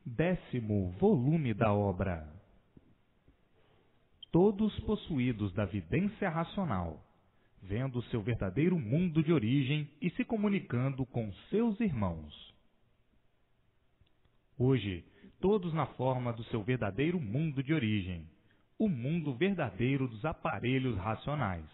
10º volume da obra. Todos possuídos da vidência racional, vendo seu verdadeiro mundo de origem e se comunicando com seus irmãos. Hoje, todos na forma do seu verdadeiro mundo de origem, o mundo verdadeiro dos aparelhos racionais.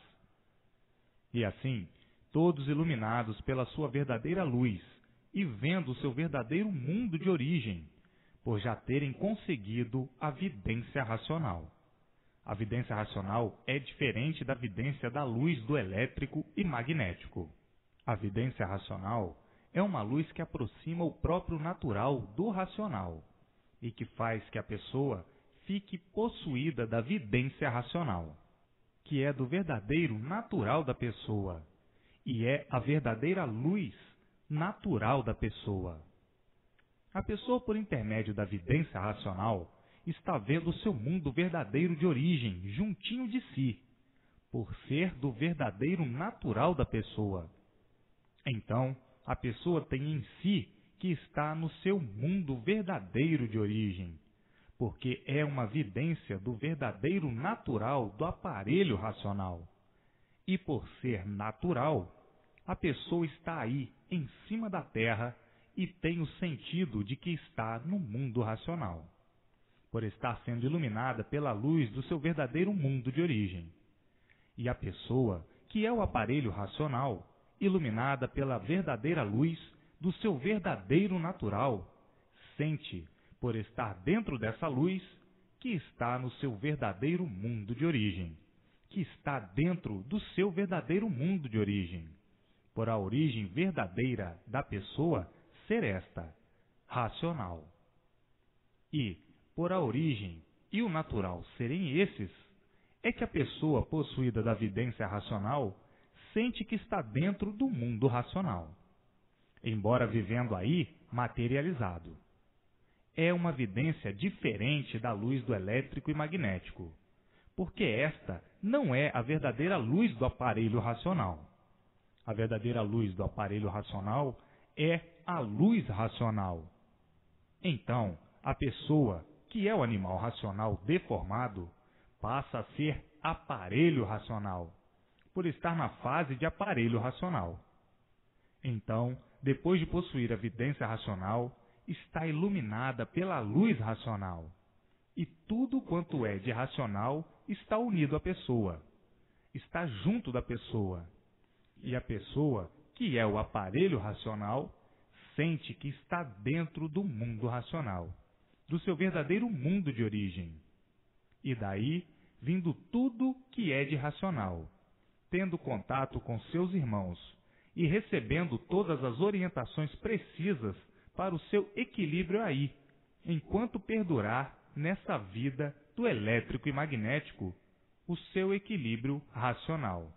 E assim, todos iluminados pela sua verdadeira luz e vendo o seu verdadeiro mundo de origem, por já terem conseguido a vidência racional. A vidência racional é diferente da vidência da luz do elétrico e magnético. A vidência racional é uma luz que aproxima o próprio natural do racional e que faz que a pessoa fique possuída da vidência racional, que é do verdadeiro natural da pessoa e é a verdadeira luz natural da pessoa. A pessoa, por intermédio da vidência racional, está vendo o seu mundo verdadeiro de origem juntinho de si, por ser do verdadeiro natural da pessoa. Então, a pessoa tem em si que está no seu mundo verdadeiro de origem, porque é uma vidência do verdadeiro natural do aparelho racional. E por ser natural, a pessoa está aí, em cima da Terra, e tem o sentido de que está no mundo racional, por estar sendo iluminada pela luz do seu verdadeiro mundo de origem. E a pessoa, que é o aparelho racional, iluminada pela verdadeira luz do seu verdadeiro natural, sente, por estar dentro dessa luz, que está no seu verdadeiro mundo de origem, que está dentro do seu verdadeiro mundo de origem, por a origem verdadeira da pessoa ser esta, racional. E, por a origem e o natural serem esses, é que a pessoa possuída da vidência racional sente que está dentro do mundo racional, embora vivendo aí materializado. É uma vidência diferente da luz do elétrico e magnético, porque esta não é a verdadeira luz do aparelho racional. A verdadeira luz do aparelho racional é a luz racional. Então, a pessoa, que é o animal racional deformado, passa a ser aparelho racional, por estar na fase de aparelho racional. Então, depois de possuir a vidência racional, está iluminada pela luz racional. E tudo quanto é de racional está unido à pessoa, está junto da pessoa. E a pessoa, que é o aparelho racional, sente que está dentro do mundo racional, do seu verdadeiro mundo de origem. E daí, vindo tudo que é de racional, tendo contato com seus irmãos e recebendo todas as orientações precisas para o seu equilíbrio aí, enquanto perdurar nessa vida do elétrico e magnético, o seu equilíbrio racional.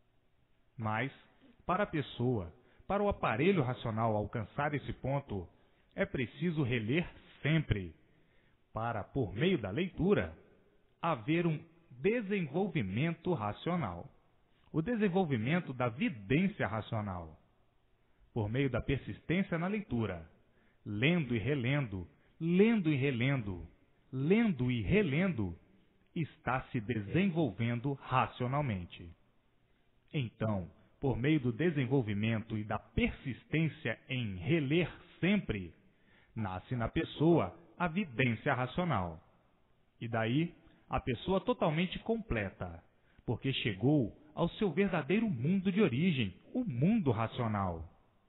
Mas, para a pessoa, para o aparelho racional alcançar esse ponto, é preciso reler sempre, para, por meio da leitura, haver um desenvolvimento racional. O desenvolvimento da vidência racional, por meio da persistência na leitura, lendo e relendo, lendo e relendo, lendo e relendo, está se desenvolvendo racionalmente. Então, por meio do desenvolvimento e da persistência em reler sempre, nasce na pessoa a vidência racional. E daí, a pessoa totalmente completa, porque chegou ao seu verdadeiro mundo de origem, o mundo racional.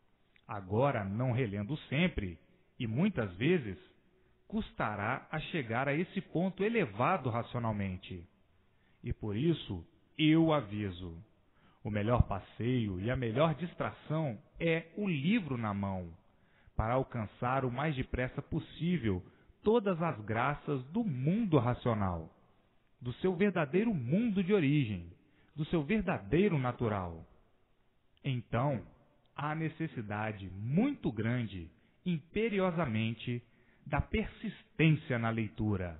Agora, não relendo sempre, e muitas vezes, custará a chegar a esse ponto elevado racionalmente. E por isso, eu aviso. O melhor passeio e a melhor distração é o livro na mão, para alcançar o mais depressa possível todas as graças do mundo racional, do seu verdadeiro mundo de origem, do seu verdadeiro natural. Então, há necessidade muito grande, imperiosamente, da persistência na leitura.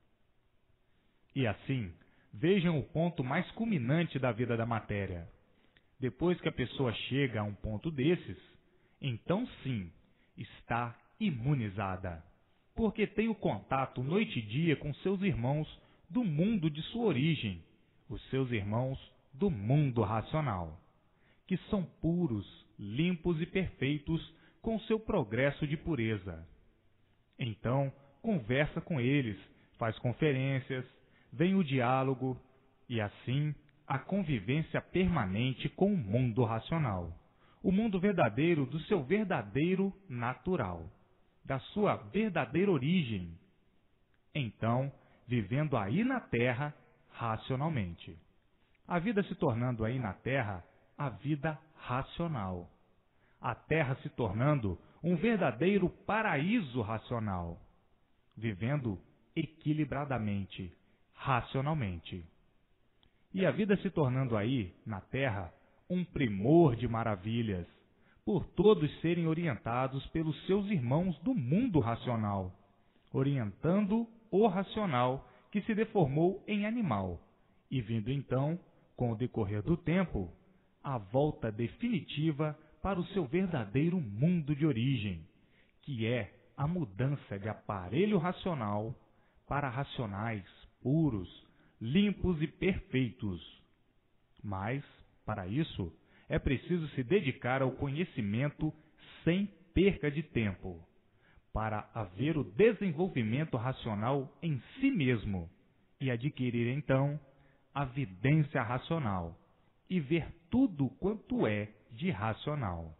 E assim, vejam o ponto mais culminante da vida da matéria. Depois que a pessoa chega a um ponto desses, então sim, está imunizada. porque tem o contato noite e dia com seus irmãos do mundo de sua origem, os seus irmãos do mundo racional, que são puros, limpos e perfeitos com seu progresso de pureza. Então, conversa com eles, faz conferências, vem o diálogo e, assim, a convivência permanente com o mundo racional, o mundo verdadeiro do seu verdadeiro natural, da sua verdadeira origem. Então, vivendo aí na Terra racionalmente. A vida se tornando aí na Terra a vida racional. A Terra se tornando um verdadeiro paraíso racional, vivendo equilibradamente, racionalmente. E a vida se tornando aí, na Terra, um primor de maravilhas, por todos serem orientados pelos seus irmãos do mundo racional, orientando o racional que se deformou em animal, e vindo então, com o decorrer do tempo, a volta definitiva para o seu verdadeiro mundo de origem, que é a mudança de aparelho racional para racionais, puros, limpos e perfeitos. Mas, para isso, é preciso se dedicar ao conhecimento sem perca de tempo, para haver o desenvolvimento racional em si mesmo e adquirir, então, a vidência racional e ver tudo quanto é de racional.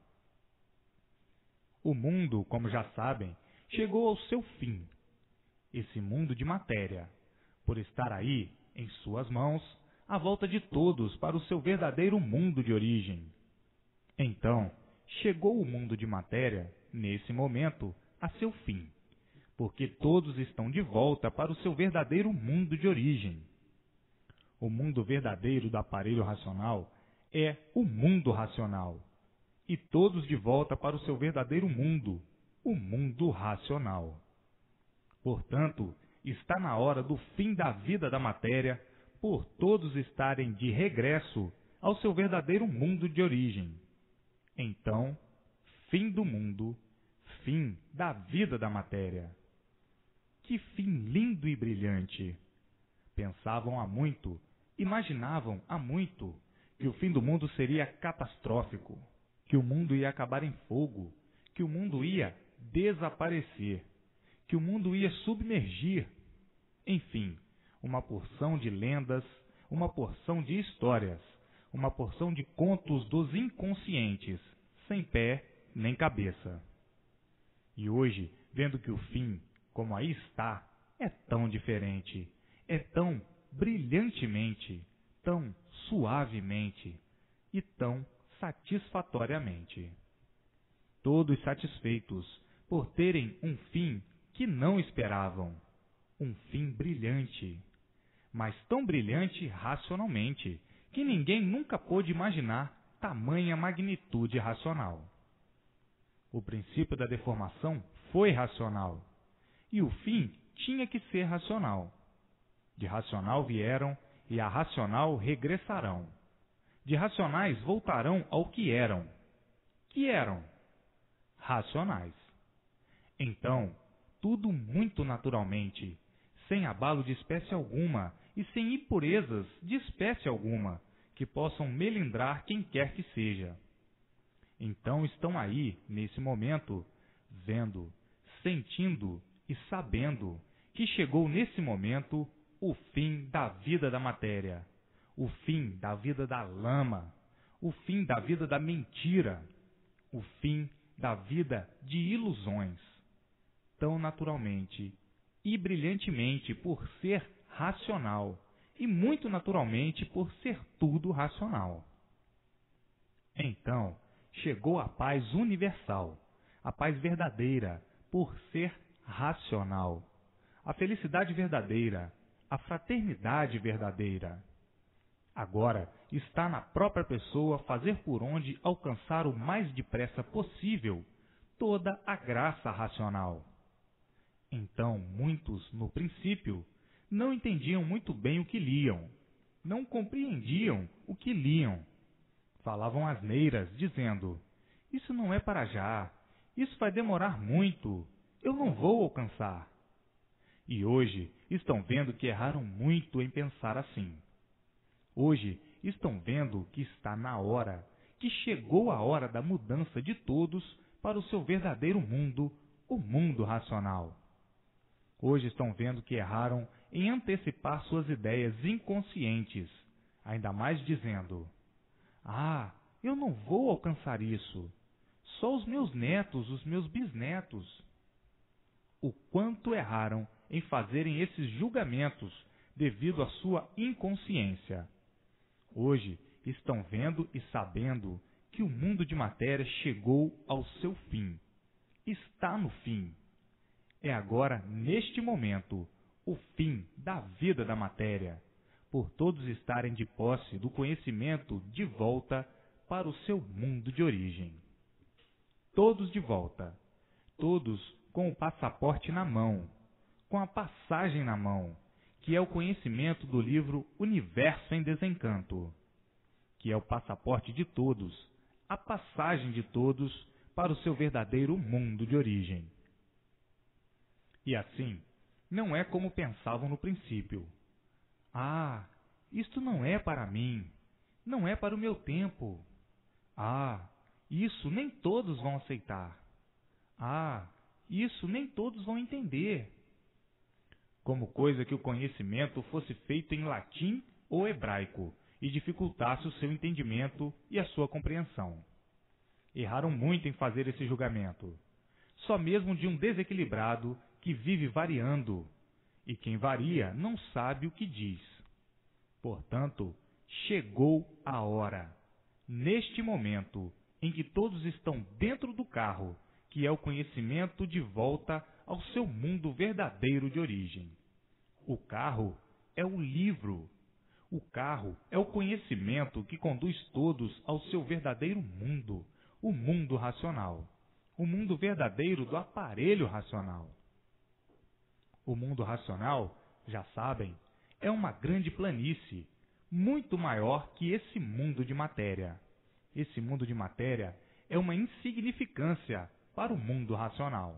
O mundo, como já sabem, chegou ao seu fim. Esse mundo de matéria, por estar aí, em suas mãos, à volta de todos para o seu verdadeiro mundo de origem. Então, chegou o mundo de matéria, nesse momento, a seu fim, porque todos estão de volta para o seu verdadeiro mundo de origem. O mundo verdadeiro do aparelho racional é o mundo racional, e todos de volta para o seu verdadeiro mundo, o mundo racional. Portanto, está na hora do fim da vida da matéria, por todos estarem de regresso ao seu verdadeiro mundo de origem. Então, fim do mundo, fim da vida da matéria. Que fim lindo e brilhante! Pensavam há muito, imaginavam há muito, que o fim do mundo seria catastrófico, que o mundo ia acabar em fogo, que o mundo ia desaparecer, que o mundo ia submergir. Enfim, uma porção de lendas, uma porção de histórias, uma porção de contos dos inconscientes, sem pé nem cabeça. E hoje, vendo que o fim, como aí está, é tão diferente, é tão brilhantemente, tão suavemente e tão satisfatoriamente. Todos satisfeitos por terem um fim que não esperavam, um fim brilhante, mas tão brilhante racionalmente que ninguém nunca pôde imaginar tamanha magnitude racional. O princípio da deformação foi racional, e o fim tinha que ser racional. De racional vieram e a racional regressarão. De racionais voltarão ao que eram. Que eram? Racionais. Então, tudo muito naturalmente, sem abalo de espécie alguma e sem impurezas de espécie alguma que possam melindrar quem quer que seja. Então estão aí, nesse momento, vendo, sentindo e sabendo que chegou nesse momento o fim da vida da matéria, o fim da vida da lama, o fim da vida da mentira, o fim da vida de ilusões, tão naturalmente e brilhantemente por ser racional e muito naturalmente por ser tudo racional. Então, chegou a paz universal, a paz verdadeira por ser racional, a felicidade verdadeira, a fraternidade verdadeira. Agora está na própria pessoa fazer por onde alcançar o mais depressa possível toda a graça racional. Então, muitos, no princípio, não entendiam muito bem o que liam, não compreendiam o que liam. Falavam asneiras, dizendo: isso não é para já, isso vai demorar muito, eu não vou alcançar. E hoje estão vendo que erraram muito em pensar assim. Hoje estão vendo que está na hora, que chegou a hora da mudança de todos para o seu verdadeiro mundo, o mundo racional. Hoje estão vendo que erraram em antecipar suas ideias inconscientes, ainda mais dizendo: "Ah, eu não vou alcançar isso. Só os meus netos, os meus bisnetos." O quanto erraram em fazerem esses julgamentos devido à sua inconsciência. Hoje estão vendo e sabendo que o mundo de matéria chegou ao seu fim. Está no fim. É agora, neste momento, o fim da vida da matéria, por todos estarem de posse do conhecimento de volta para o seu mundo de origem. Todos de volta, todos com o passaporte na mão, com a passagem na mão, que é o conhecimento do livro Universo em Desencanto, que é o passaporte de todos, a passagem de todos para o seu verdadeiro mundo de origem. E assim, não é como pensavam no princípio. "Ah, isto não é para mim, não é para o meu tempo. Ah, isso nem todos vão aceitar. Ah, isso nem todos vão entender." Como coisa que o conhecimento fosse feito em latim ou hebraico e dificultasse o seu entendimento e a sua compreensão. Erraram muito em fazer esse julgamento, só mesmo de um desequilibrado que vive variando, e quem varia não sabe o que diz. Portanto, chegou a hora, neste momento, em que todos estão dentro do carro, que é o conhecimento de volta ao seu mundo verdadeiro de origem. O carro é o livro. O carro é o conhecimento que conduz todos ao seu verdadeiro mundo, o mundo racional, o mundo verdadeiro do aparelho racional. O mundo racional, já sabem, é uma grande planície, muito maior que esse mundo de matéria. Esse mundo de matéria é uma insignificância para o mundo racional.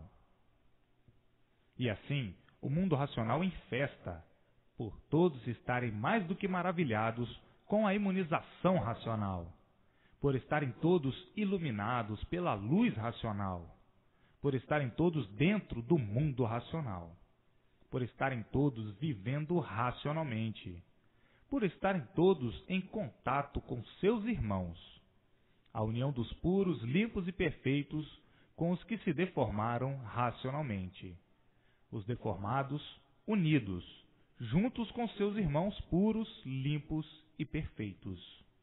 E assim, o mundo racional infesta, por todos estarem mais do que maravilhados com a imunização racional, por estarem todos iluminados pela luz racional, por estarem todos dentro do mundo racional, por estarem todos vivendo racionalmente, por estarem todos em contato com seus irmãos, a união dos puros, limpos e perfeitos com os que se deformaram racionalmente, os deformados unidos, juntos com seus irmãos puros, limpos e perfeitos.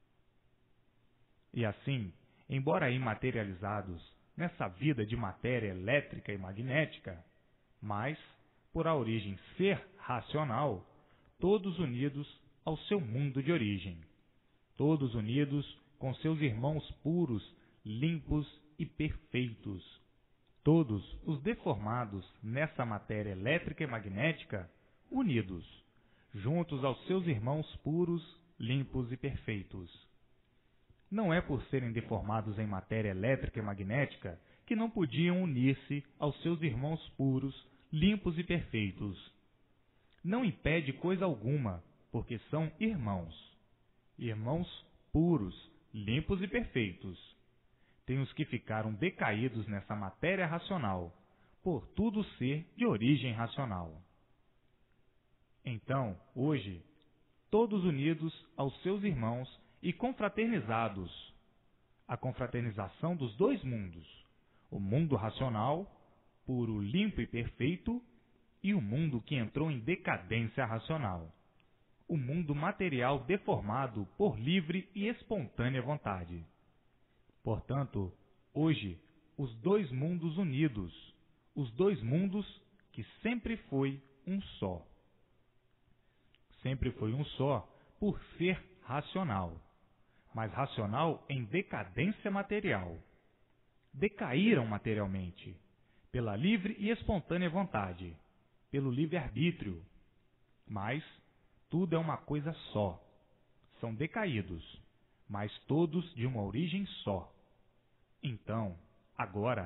E assim, embora imaterializados nessa vida de matéria elétrica e magnética, mas, por a origem ser racional, todos unidos ao seu mundo de origem, todos unidos com seus irmãos puros, limpos e perfeitos, todos os deformados nessa matéria elétrica e magnética, unidos, juntos aos seus irmãos puros, limpos e perfeitos. Não é por serem deformados em matéria elétrica e magnética que não podiam unir-se aos seus irmãos puros, limpos e perfeitos. Não impede coisa alguma, porque são irmãos. Irmãos puros, limpos e perfeitos. Tem os que ficaram decaídos nessa matéria racional, por tudo ser de origem racional. Então, hoje, todos unidos aos seus irmãos e confraternizados, a confraternização dos dois mundos, o mundo racional, puro, limpo e perfeito, e o mundo que entrou em decadência racional, o mundo material deformado por livre e espontânea vontade. Portanto, hoje, os dois mundos unidos, os dois mundos que sempre foi um só. Sempre foi um só por ser racional, mas racional em decadência material. Decaíram materialmente, pela livre e espontânea vontade, pelo livre-arbítrio. Mas tudo é uma coisa só. São decaídos, mas todos de uma origem só. Então, agora,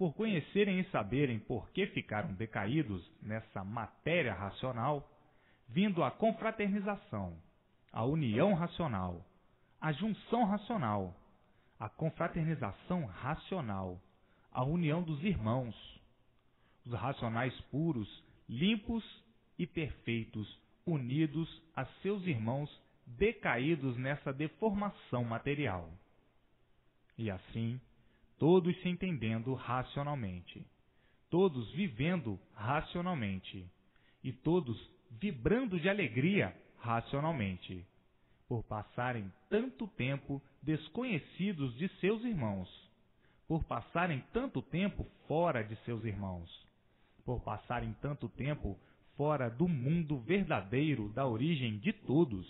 por conhecerem e saberem por que ficaram decaídos nessa matéria racional, vindo a confraternização, a união racional, a junção racional, a confraternização racional, a união dos irmãos, os racionais puros, limpos e perfeitos, unidos a seus irmãos decaídos nessa deformação material. E assim, todos se entendendo racionalmente, todos vivendo racionalmente e todos vibrando de alegria racionalmente, por passarem tanto tempo desconhecidos de seus irmãos, por passarem tanto tempo fora de seus irmãos, por passarem tanto tempo fora do mundo verdadeiro da origem de todos.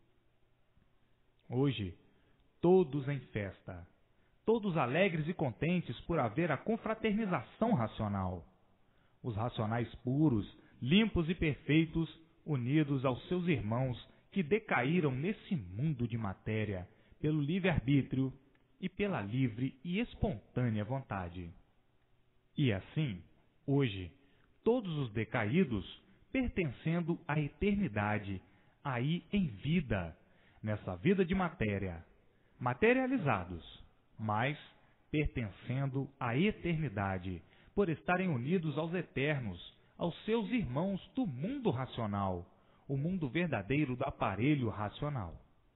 Hoje, todos em festa, todos alegres e contentes por haver a confraternização racional, os racionais puros, limpos e perfeitos, unidos aos seus irmãos que decaíram nesse mundo de matéria pelo livre-arbítrio e pela livre e espontânea vontade. E assim, hoje, todos os decaídos, pertencendo à eternidade, aí em vida, nessa vida de matéria, materializados, mas pertencendo à eternidade, por estarem unidos aos eternos, aos seus irmãos do mundo racional, o mundo verdadeiro do aparelho racional.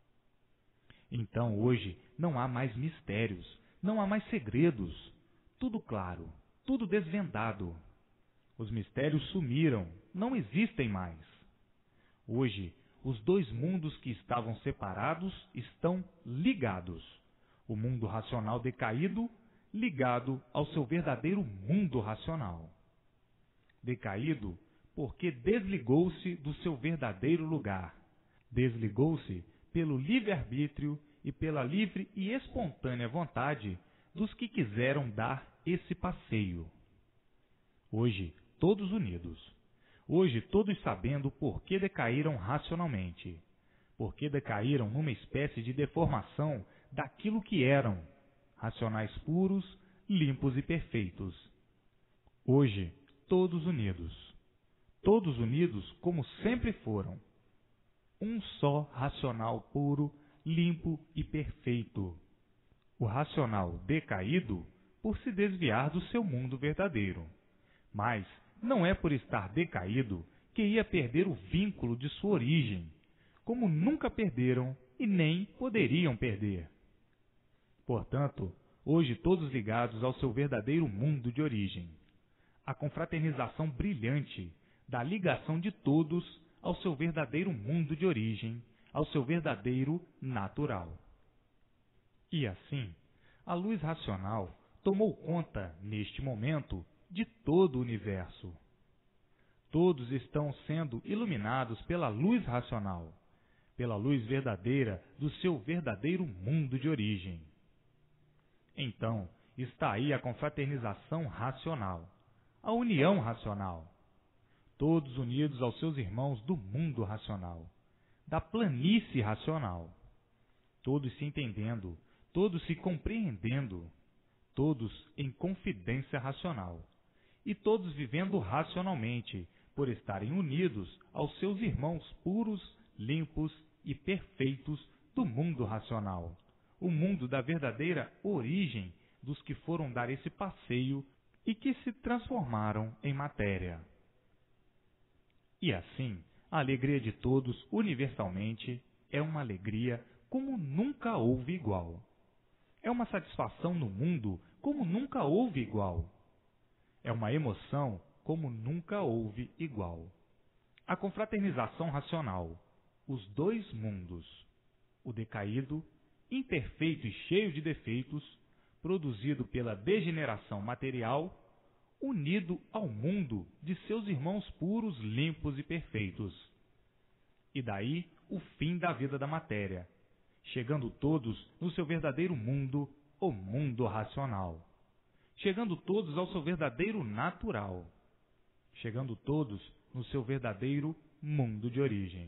Então hoje não há mais mistérios, não há mais segredos, tudo claro, tudo desvendado. Os mistérios sumiram, não existem mais. Hoje, os dois mundos que estavam separados estão ligados. O mundo racional decaído, ligado ao seu verdadeiro mundo racional. Decaído porque desligou-se do seu verdadeiro lugar. Desligou-se pelo livre-arbítrio e pela livre e espontânea vontade dos que quiseram dar esse passeio. Hoje, todos unidos. Hoje, todos sabendo por que decaíram racionalmente. Por que decaíram numa espécie de deformação daquilo que eram, racionais puros, limpos e perfeitos. Hoje, todos unidos. Todos unidos como sempre foram. Um só racional puro, limpo e perfeito. O racional decaído por se desviar do seu mundo verdadeiro. Mas não é por estar decaído que ia perder o vínculo de sua origem, como nunca perderam e nem poderiam perder. Portanto, hoje todos ligados ao seu verdadeiro mundo de origem. A confraternização brilhante da ligação de todos ao seu verdadeiro mundo de origem, ao seu verdadeiro natural. E assim, a luz racional tomou conta, neste momento, de todo o universo. Todos estão sendo iluminados pela luz racional, pela luz verdadeira do seu verdadeiro mundo de origem. Então, está aí a confraternização racional, a união racional. Todos unidos aos seus irmãos do mundo racional, da planície racional. Todos se entendendo, todos se compreendendo, todos em confidência racional. E todos vivendo racionalmente, por estarem unidos aos seus irmãos puros, limpos e perfeitos do mundo racional, o mundo da verdadeira origem dos que foram dar esse passeio e que se transformaram em matéria. E assim, a alegria de todos universalmente é uma alegria como nunca houve igual. É uma satisfação no mundo como nunca houve igual. É uma emoção como nunca houve igual. A confraternização racional, os dois mundos, o decaído, imperfeito e cheio de defeitos, produzido pela degeneração material, unido ao mundo de seus irmãos puros, limpos e perfeitos. E daí o fim da vida da matéria, chegando todos no seu verdadeiro mundo, o mundo racional. Chegando todos ao seu verdadeiro natural. Chegando todos no seu verdadeiro mundo de origem.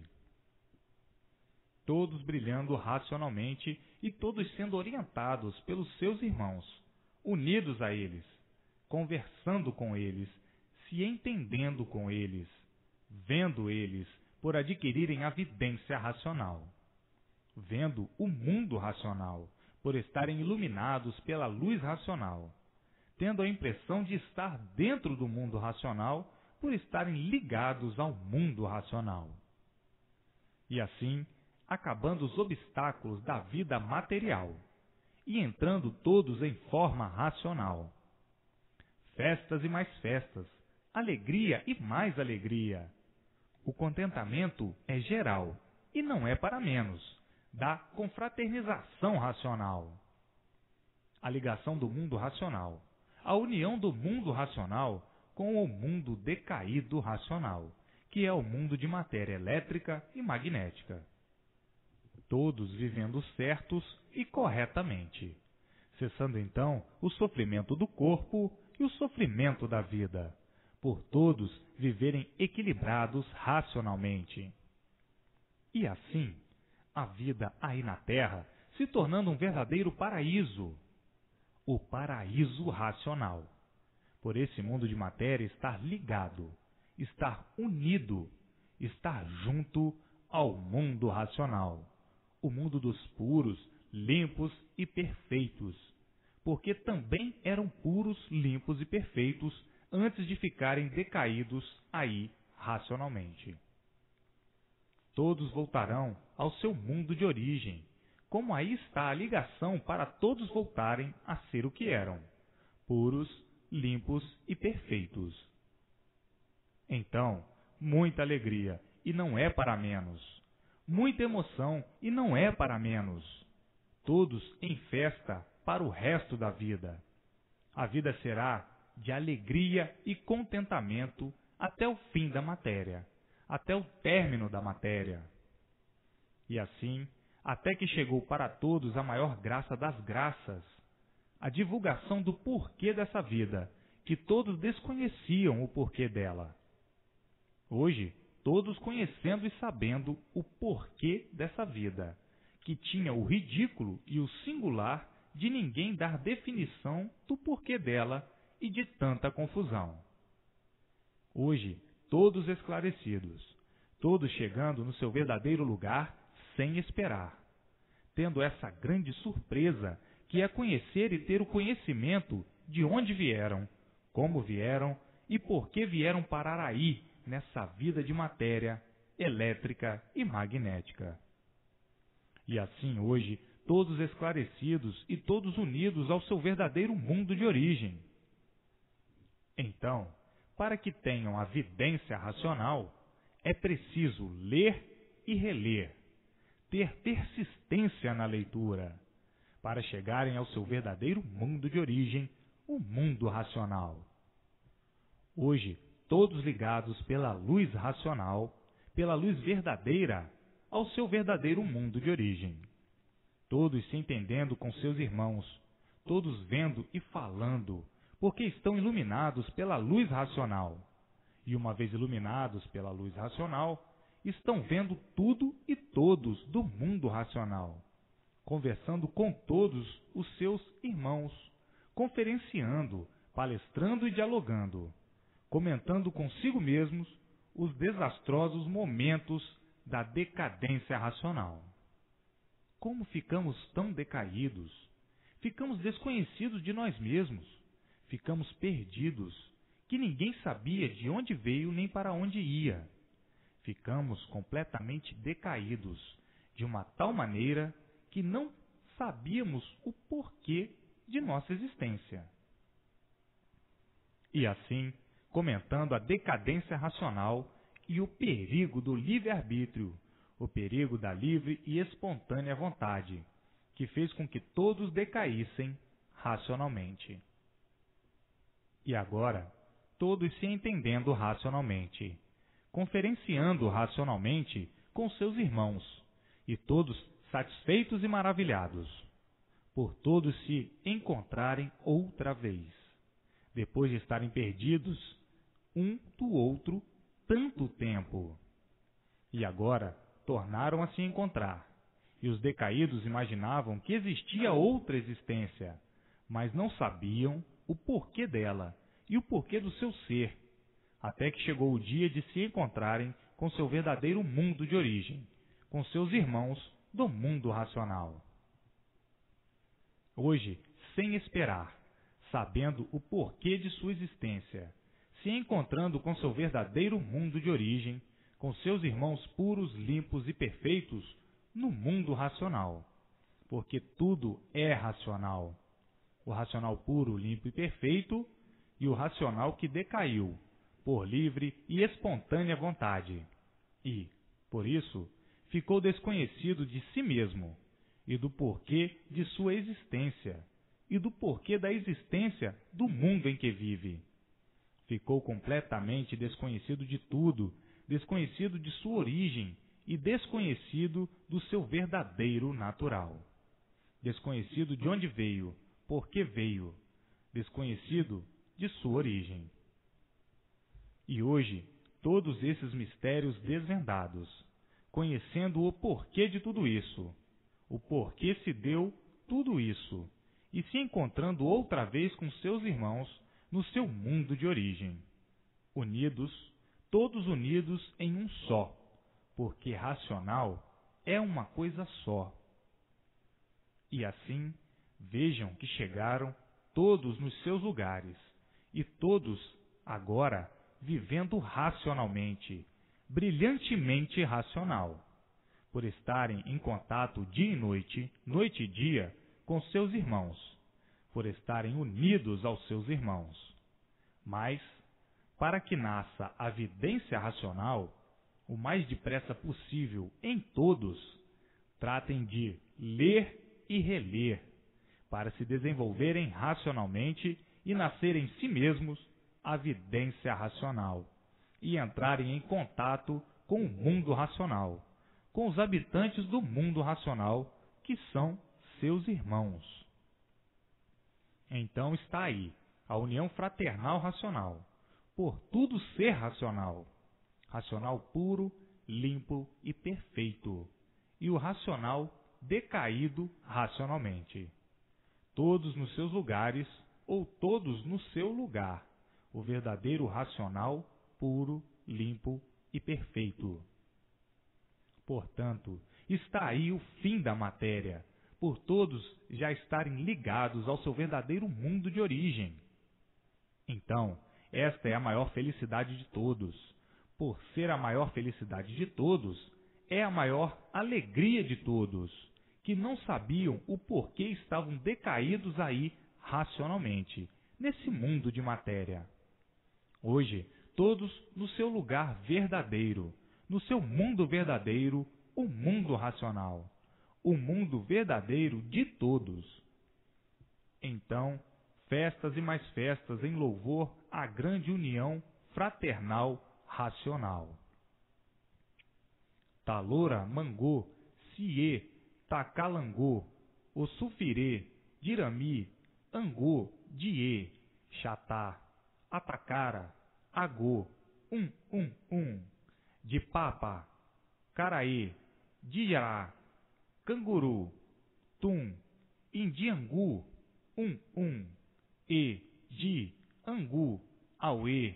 Todos brilhando racionalmente e todos sendo orientados pelos seus irmãos, unidos a eles, conversando com eles, se entendendo com eles, vendo eles por adquirirem a vidência racional, vendo o mundo racional, por estarem iluminados pela luz racional, tendo a impressão de estar dentro do mundo racional, por estarem ligados ao mundo racional. E assim, acabando os obstáculos da vida material e entrando todos em forma racional. Festas e mais festas, alegria e mais alegria. O contentamento é geral e não é para menos, da confraternização racional. A ligação do mundo racional, a união do mundo racional com o mundo decaído racional, que é o mundo de matéria elétrica e magnética. Todos vivendo certos e corretamente, cessando então o sofrimento do corpo e o sofrimento da vida, por todos viverem equilibrados racionalmente. E assim, a vida aí na Terra se tornando um verdadeiro paraíso, o paraíso racional. Por esse mundo de matéria estar ligado, estar unido, estar junto ao mundo racional, o mundo dos puros, limpos e perfeitos, porque também eram puros, limpos e perfeitos antes de ficarem decaídos aí racionalmente. Todos voltarão ao seu mundo de origem, como aí está a ligação para todos voltarem a ser o que eram, puros, limpos e perfeitos. Então, muita alegria, e não é para menos. Muita emoção, e não é para menos. Todos em festa para o resto da vida. A vida será de alegria e contentamento até o fim da matéria, até o término da matéria. E assim, até que chegou para todos a maior graça das graças, a divulgação do porquê dessa vida, que todos desconheciam o porquê dela. Hoje, todos conhecendo e sabendo o porquê dessa vida, que tinha o ridículo e o singular de ninguém dar definição do porquê dela e de tanta confusão. Hoje, todos esclarecidos, todos chegando no seu verdadeiro lugar sem esperar, tendo essa grande surpresa que é conhecer e ter o conhecimento de onde vieram, como vieram e por que vieram parar aí, nessa vida de matéria elétrica e magnética. E assim hoje, todos esclarecidos e todos unidos ao seu verdadeiro mundo de origem. Então, para que tenham a vidência racional, é preciso ler e reler, ter persistência na leitura, para chegarem ao seu verdadeiro mundo de origem, o mundo racional. Hoje, todos ligados pela luz racional, pela luz verdadeira, ao seu verdadeiro mundo de origem. Todos se entendendo com seus irmãos, todos vendo e falando, porque estão iluminados pela luz racional. E uma vez iluminados pela luz racional, estão vendo tudo e todos do mundo racional, conversando com todos os seus irmãos, conferenciando, palestrando e dialogando, comentando consigo mesmos os desastrosos momentos da decadência racional. Como ficamos tão decaídos? Ficamos desconhecidos de nós mesmos. Ficamos perdidos, que ninguém sabia de onde veio nem para onde ia. Ficamos completamente decaídos, de uma tal maneira que não sabíamos o porquê de nossa existência. E assim, comentando a decadência racional e o perigo do livre-arbítrio, o perigo da livre e espontânea vontade, que fez com que todos decaíssem racionalmente. E agora, todos se entendendo racionalmente, conferenciando racionalmente com seus irmãos, e todos satisfeitos e maravilhados, por todos se encontrarem outra vez, depois de estarem perdidos um do outro tanto tempo. E agora tornaram a se encontrar, e os decaídos imaginavam que existia outra existência, mas não sabiam o porquê dela e o porquê do seu ser, até que chegou o dia de se encontrarem com seu verdadeiro mundo de origem, com seus irmãos do mundo racional. Hoje, sem esperar, sabendo o porquê de sua existência, se encontrando com seu verdadeiro mundo de origem, com seus irmãos puros, limpos e perfeitos no mundo racional, porque tudo é racional. O racional puro, limpo e perfeito e o racional que decaiu por livre e espontânea vontade e, por isso, ficou desconhecido de si mesmo e do porquê de sua existência e do porquê da existência do mundo em que vive. Ficou completamente desconhecido de tudo, desconhecido de sua origem e desconhecido do seu verdadeiro natural. Desconhecido de onde veio, por que veio, desconhecido de sua origem. E hoje, todos esses mistérios desvendados, conhecendo o porquê de tudo isso, o porquê se deu tudo isso, e se encontrando outra vez com seus irmãos no seu mundo de origem, unidos, todos unidos em um só, porque racional é uma coisa só. E assim, vejam que chegaram todos nos seus lugares, e todos, agora, vivendo racionalmente, brilhantemente racional, por estarem em contato dia e noite, noite e dia, com seus irmãos, por estarem unidos aos seus irmãos. Mas, para que nasça a vidência racional, o mais depressa possível em todos, tratem de ler e reler, para se desenvolverem racionalmente e nascerem em si mesmos a vidência racional, e entrarem em contato com o mundo racional, com os habitantes do mundo racional, que são seus irmãos. Então está aí a união fraternal racional, por tudo ser racional, racional puro, limpo e perfeito, e o racional decaído racionalmente. Todos nos seus lugares, ou todos no seu lugar, o verdadeiro racional, puro, limpo e perfeito. Portanto, está aí o fim da matéria, por todos já estarem ligados ao seu verdadeiro mundo de origem. Então, esta é a maior felicidade de todos. Por ser a maior felicidade de todos, é a maior alegria de todos, que não sabiam o porquê estavam decaídos aí racionalmente, nesse mundo de matéria. Hoje, todos no seu lugar verdadeiro, no seu mundo verdadeiro, o mundo racional, o mundo verdadeiro de todos. Então, festas e mais festas em louvor à grande união fraternal racional. Talora, Mangô, Siê, Tacalangô, Ossufirê, Dirami, Angô, Diê, Xatá, Atacara, Agô, de Papa, Caraê, Diará, Canguru, Tum, Indiangu, E, Di, Angu, Auê,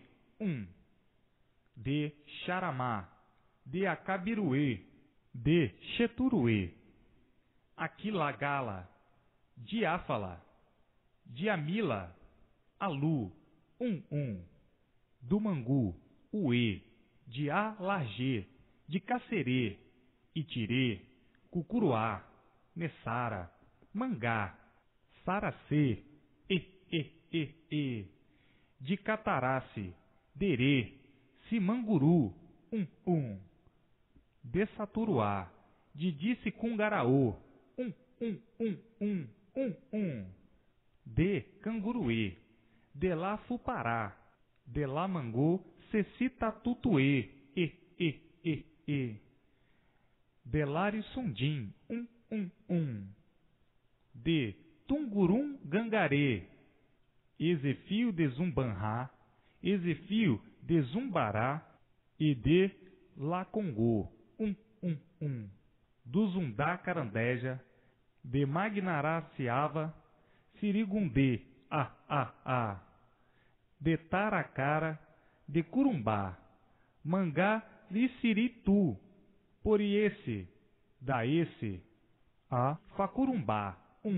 de Xaramá, de Acabiruê, de Xeturuê, Aquilagala, Diáfala, Diamila, Alu, do Mangu, Uê, de Alargê, de Cacerê, Itirê, Cucuruá, Nessara, Mangá, Saracê, de Catarace, Derê, Simanguru, de Saturuá, de Dissicungaraô, de Canguruê, de lá Fupará, de lá Mangô, Cecitatutuê, de Lário Sundim, de Tungurum Gangarê, Ezefio de Zumbanrá, Ezefio de Zumbará e de Lacongô, do Zundá Carandeja, de Magnaraciava, Sirigundê, de Taracara, de Curumbá, Mangá, Liciritu, Poriesse, Daesse, Facurumbá,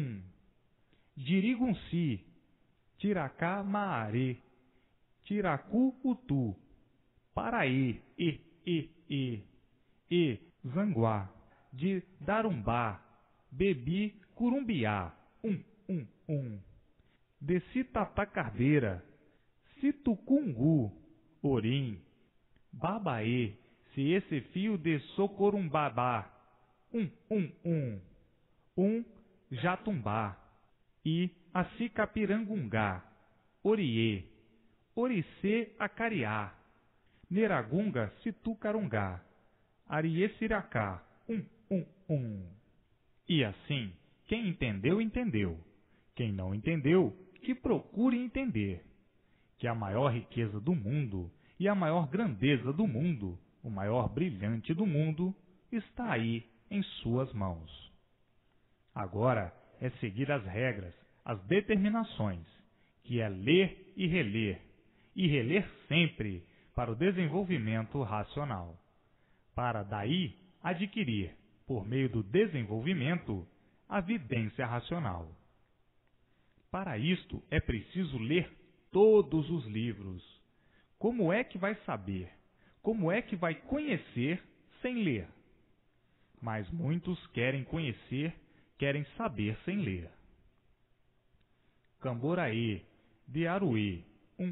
Dirigunci, Tiracá, Maarê, Tiracu, Utu, Paraí, Zanguá, de Darumbá, Bebi, Curumbiá, de Citatacardeira, Situcungu, Orim, Babaê, se esse fio de Socorumbabá, Jatumbá, e Acicapirangungá, Oriê, Oricê, Acariá, Neragunga, Situcarungá, Arieciracá, E assim, quem entendeu, entendeu. Quem não entendeu, que procure entender. Que a maior riqueza do mundo e a maior grandeza do mundo, o maior brilhante do mundo, está aí em suas mãos. Agora é seguir as regras, as determinações, que é ler e reler sempre para o desenvolvimento racional, para daí adquirir, por meio do desenvolvimento, a vidência racional. Para isto é preciso ler todos os livros. Como é que vai saber? Como é que vai conhecer sem ler? Mas muitos querem conhecer, querem saber sem ler. Camboraê, de Aruê,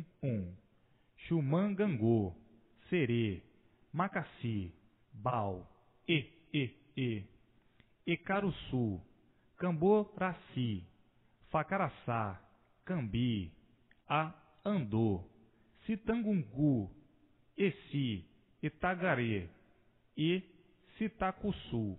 Xumangangô, Serê, Macaci, Bau, Ecaruçu, Camboraci, Facaraçá, Cambi, Andô, Citangungu, Eci, Itagarê, e Citacuçu,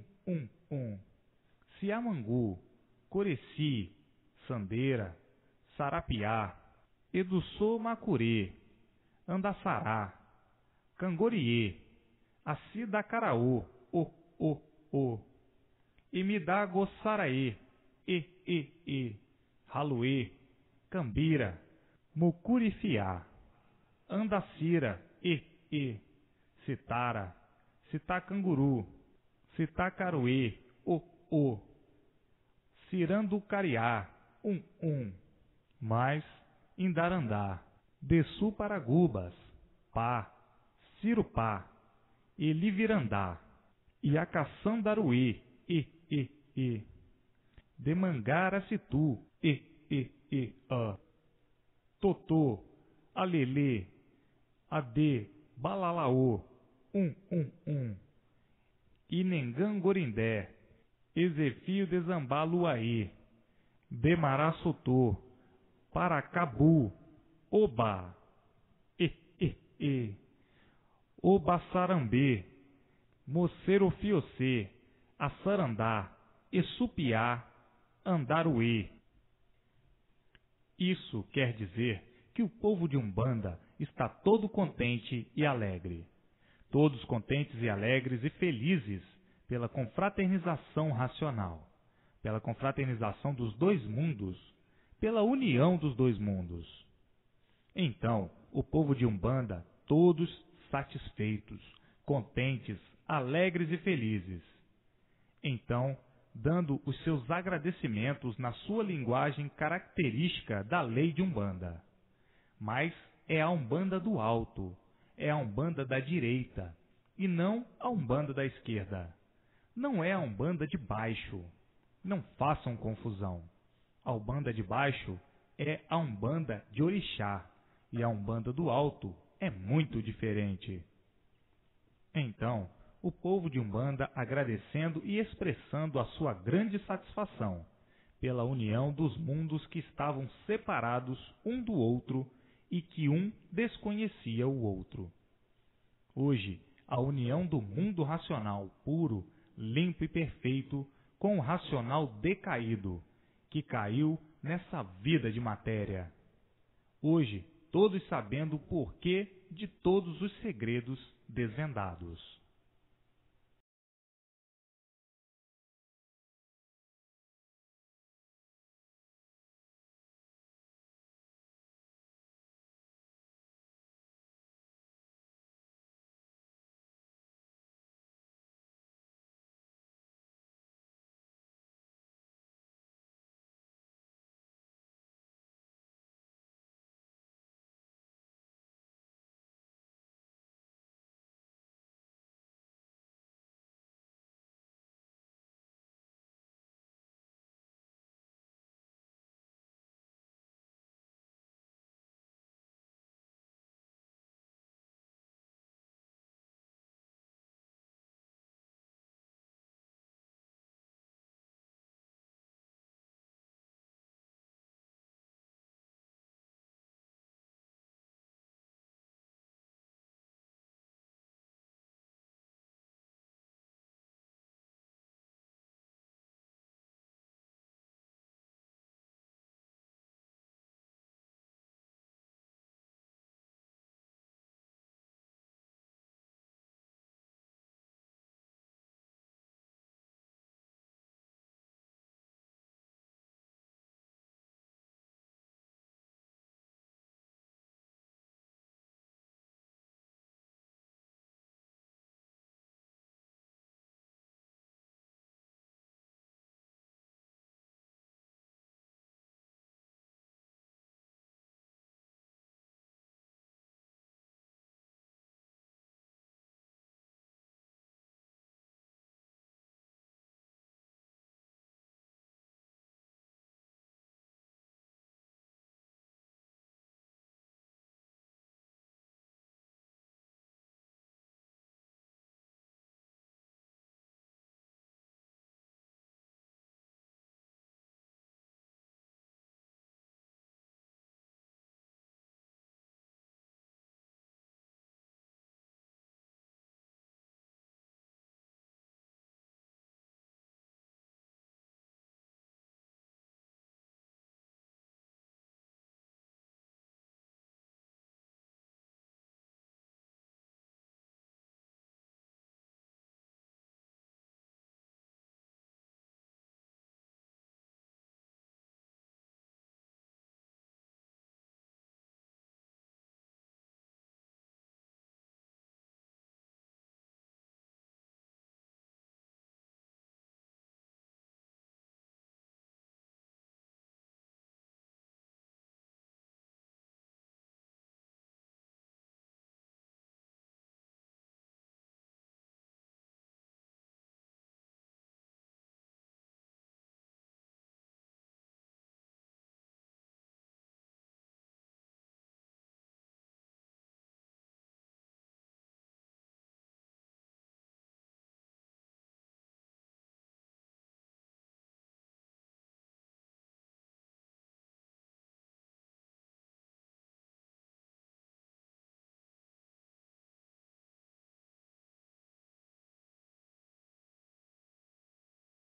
Ciamangu, Coreci, Sandeira, Sarapiá, Eduçô Macurê, Andaçará, Cangoriê, Acidacaraú, Imidagossaraê, Raluê, Cambira, Mucurifiá, Andacira, Citara, Citacanguru, Citacaruê, Ciranducariá, mais Indarandá, Dessu Paragubas, Pá, Cirupá, Elivirandá, Iacaçandaruê, Demangaracitu, Totô, Alelê, Adê, Balalaô, Inengangorindé, Ezefio de Zambaluaê, Demaraçotô, Paracabu, Oba, Obaçarambê, Mocerofiocê, Açarandá, Essupiá, Andaruê. Isso quer dizer que o povo de Umbanda está todo contente e alegre. Todos contentes e alegres e felizes pela confraternização racional, pela confraternização dos dois mundos, pela união dos dois mundos. Então, o povo de Umbanda, todos satisfeitos, contentes, alegres e felizes. Então, dando os seus agradecimentos na sua linguagem característica da lei de Umbanda. Mas é a Umbanda do alto, é a Umbanda da direita, e não a Umbanda da esquerda. Não é a Umbanda de baixo. Não façam confusão. A Umbanda de baixo é a Umbanda de Orixá, e a Umbanda do alto é muito diferente. Então, o povo de Umbanda agradecendo e expressando a sua grande satisfação pela união dos mundos que estavam separados um do outro e que um desconhecia o outro. Hoje, a união do mundo racional puro, limpo e perfeito com o racional decaído, que caiu nessa vida de matéria. Hoje, todos sabendo o porquê de todos os segredos desvendados.